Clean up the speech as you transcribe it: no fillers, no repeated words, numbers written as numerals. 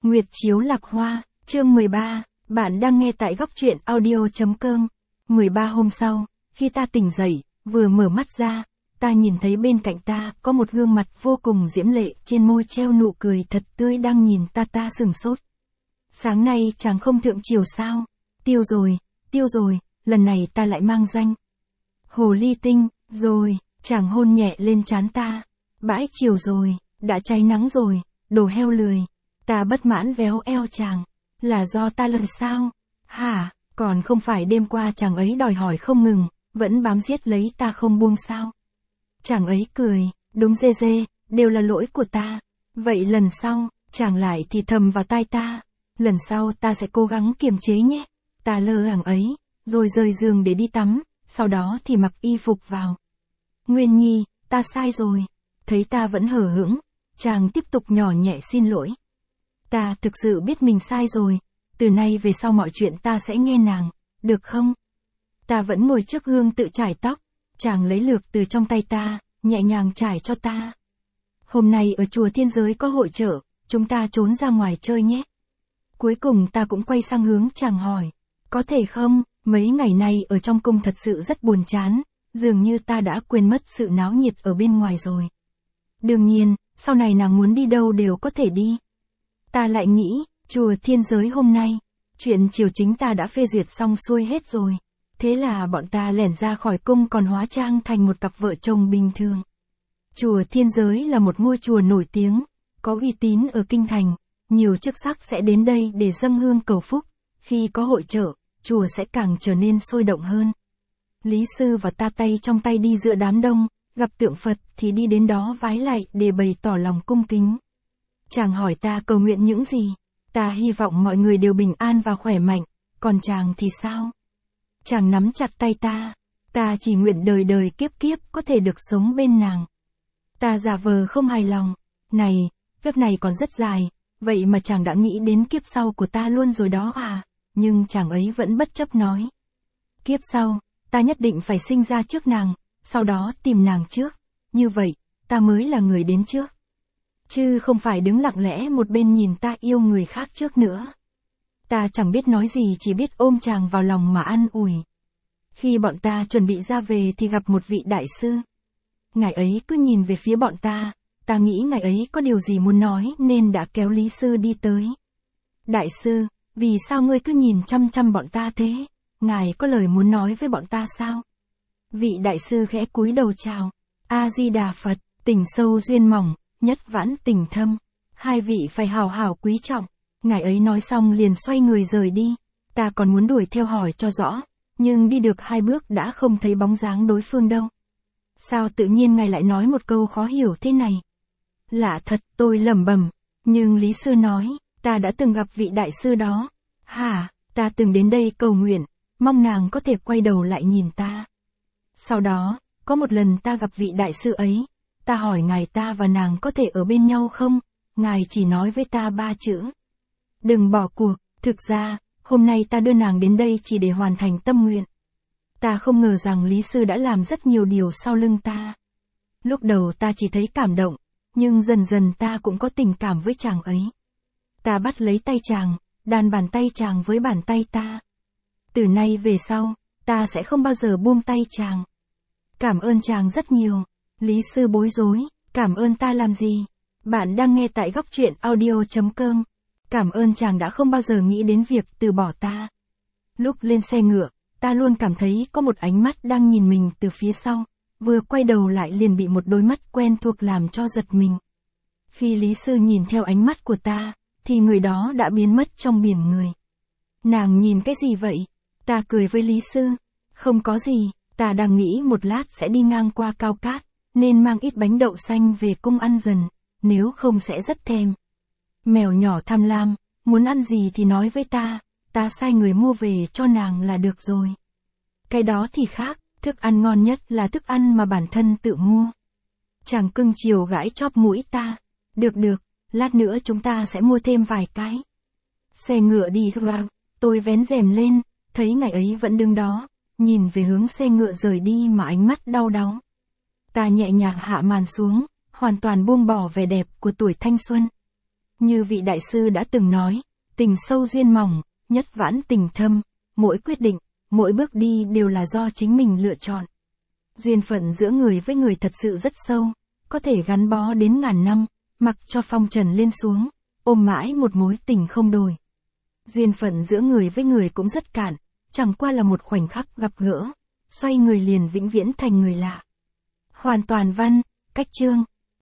Nguyệt chiếu lạc hoa, chương 13, bạn đang nghe tại góc truyện audio.com. 13 hôm sau, khi ta tỉnh dậy, vừa mở mắt ra, ta nhìn thấy bên cạnh ta có một gương mặt vô cùng diễm lệ, trên môi treo nụ cười thật tươi đang nhìn ta sửng sốt. Sáng nay chàng không thượng triều sao? Tiêu rồi, lần này ta lại mang danh Hồ Ly Tinh, rồi, chàng hôn nhẹ lên trán ta. Bãi chiều rồi, đã cháy nắng rồi, đồ heo lười. Ta bất mãn véo eo chàng. Là do ta lần sao? Hả, còn không phải đêm qua chàng ấy đòi hỏi không ngừng, vẫn bám giết lấy ta không buông sao? Chàng ấy cười, đúng dê, đều là lỗi của ta. Vậy lần sau, chàng lại thì thầm vào tai ta. Lần sau ta sẽ cố gắng kiềm chế nhé. Ta lơ ảng ấy, rồi rời giường để đi tắm, sau đó thì mặc y phục vào. Nguyên Nhi, ta sai rồi. Thấy ta vẫn hờ hững, chàng tiếp tục nhỏ nhẹ xin lỗi. Ta thực sự biết mình sai rồi, từ nay về sau mọi chuyện ta sẽ nghe nàng, được không? Ta vẫn ngồi trước gương tự chải tóc, chàng lấy lược từ trong tay ta, nhẹ nhàng chải cho ta. Hôm nay ở chùa Thiên Giới có hội chợ, chúng ta trốn ra ngoài chơi nhé. Cuối cùng ta cũng quay sang hướng chàng hỏi, có thể không, mấy ngày nay ở trong cung thật sự rất buồn chán, dường như ta đã quên mất sự náo nhiệt ở bên ngoài rồi. Đương nhiên, sau này nàng muốn đi đâu đều có thể đi. Ta lại nghĩ, chùa Thiên Giới hôm nay, chuyện triều chính ta đã phê duyệt xong xuôi hết rồi. Thế là bọn ta lẻn ra khỏi cung còn hóa trang thành một cặp vợ chồng bình thường. Chùa Thiên Giới là một ngôi chùa nổi tiếng, có uy tín ở kinh thành, nhiều chức sắc sẽ đến đây để dâng hương cầu phúc, khi có hội chợ, chùa sẽ càng trở nên sôi động hơn. Lý sư và ta tay trong tay đi giữa đám đông, gặp tượng Phật thì đi đến đó vái lạy để bày tỏ lòng cung kính. Chàng hỏi ta cầu nguyện những gì, ta hy vọng mọi người đều bình an và khỏe mạnh, còn chàng thì sao? Chàng nắm chặt tay ta chỉ nguyện đời đời kiếp kiếp có thể được sống bên nàng. Ta giả vờ không hài lòng, này, kiếp này còn rất dài, vậy mà chàng đã nghĩ đến kiếp sau của ta luôn rồi đó à? Nhưng chàng ấy vẫn bất chấp nói. Kiếp sau, ta nhất định phải sinh ra trước nàng, sau đó tìm nàng trước, như vậy, ta mới là người đến trước. Chứ không phải đứng lặng lẽ một bên nhìn ta yêu người khác trước nữa. Ta chẳng biết nói gì, chỉ biết ôm chàng vào lòng mà an ủi. Khi bọn ta chuẩn bị ra về thì gặp một vị đại sư. Ngài ấy cứ nhìn về phía bọn ta nghĩ ngài ấy có điều gì muốn nói nên đã kéo Lý sư đi tới. Đại sư, vì sao ngươi cứ nhìn chăm chăm bọn ta thế? Ngài có lời muốn nói với bọn ta sao? Vị đại sư khẽ cúi đầu chào. A Di Đà Phật, tình sâu duyên mỏng, nhất vãn tình thâm. Hai vị phải hào hào quý trọng. Ngài ấy nói xong liền xoay người rời đi. Ta còn muốn đuổi theo hỏi cho rõ, nhưng đi được 2 bước đã không thấy bóng dáng đối phương đâu. Sao tự nhiên ngài lại nói một câu khó hiểu thế này? Lạ thật, tôi lẩm bẩm. Nhưng Lý sư nói, ta đã từng gặp vị đại sư đó. Hả, ta từng đến đây cầu nguyện, mong nàng có thể quay đầu lại nhìn ta. Sau đó, có một lần ta gặp vị đại sư ấy, ta hỏi ngài ta và nàng có thể ở bên nhau không? Ngài chỉ nói với ta 3 chữ. Đừng bỏ cuộc. Thực ra, hôm nay ta đưa nàng đến đây chỉ để hoàn thành tâm nguyện. Ta không ngờ rằng Lý sư đã làm rất nhiều điều sau lưng ta. Lúc đầu ta chỉ thấy cảm động, nhưng dần dần ta cũng có tình cảm với chàng ấy. Ta bắt lấy tay chàng, đan bàn tay chàng với bàn tay ta. Từ nay về sau, ta sẽ không bao giờ buông tay chàng. Cảm ơn chàng rất nhiều. Lý sư bối rối, cảm ơn ta làm gì? Bạn đang nghe tại góc truyện audio.com. Cảm ơn chàng đã không bao giờ nghĩ đến việc từ bỏ ta. Lúc lên xe ngựa, ta luôn cảm thấy có một ánh mắt đang nhìn mình từ phía sau, vừa quay đầu lại liền bị một đôi mắt quen thuộc làm cho giật mình. Khi Lý sư nhìn theo ánh mắt của ta, thì người đó đã biến mất trong biển người. Nàng nhìn cái gì vậy? Ta cười với Lý sư. Không có gì, ta đang nghĩ một lát sẽ đi ngang qua Cao Cát, nên mang ít bánh đậu xanh về cung ăn dần, nếu không sẽ rất thèm. Mèo nhỏ tham lam, muốn ăn gì thì nói với ta sai người mua về cho nàng là được rồi. Cái đó thì khác, thức ăn ngon nhất là thức ăn mà bản thân tự mua. Chàng cưng chiều gãi chóp mũi ta. Được, lát nữa chúng ta sẽ mua thêm vài cái. Xe ngựa đi ra, tôi vén rèm lên, thấy ngài ấy vẫn đứng đó, nhìn về hướng xe ngựa rời đi mà ánh mắt đau đáu. Ta nhẹ nhàng hạ màn xuống, hoàn toàn buông bỏ vẻ đẹp của tuổi thanh xuân. Như vị đại sư đã từng nói, tình sâu duyên mỏng, nhất vãn tình thâm, mỗi quyết định, mỗi bước đi đều là do chính mình lựa chọn. Duyên phận giữa người với người thật sự rất sâu, có thể gắn bó đến ngàn năm, mặc cho phong trần lên xuống, ôm mãi một mối tình không đổi. Duyên phận giữa người với người cũng rất cạn, chẳng qua là một khoảnh khắc gặp gỡ, xoay người liền vĩnh viễn thành người lạ. Hoàn toàn văn, cách chương.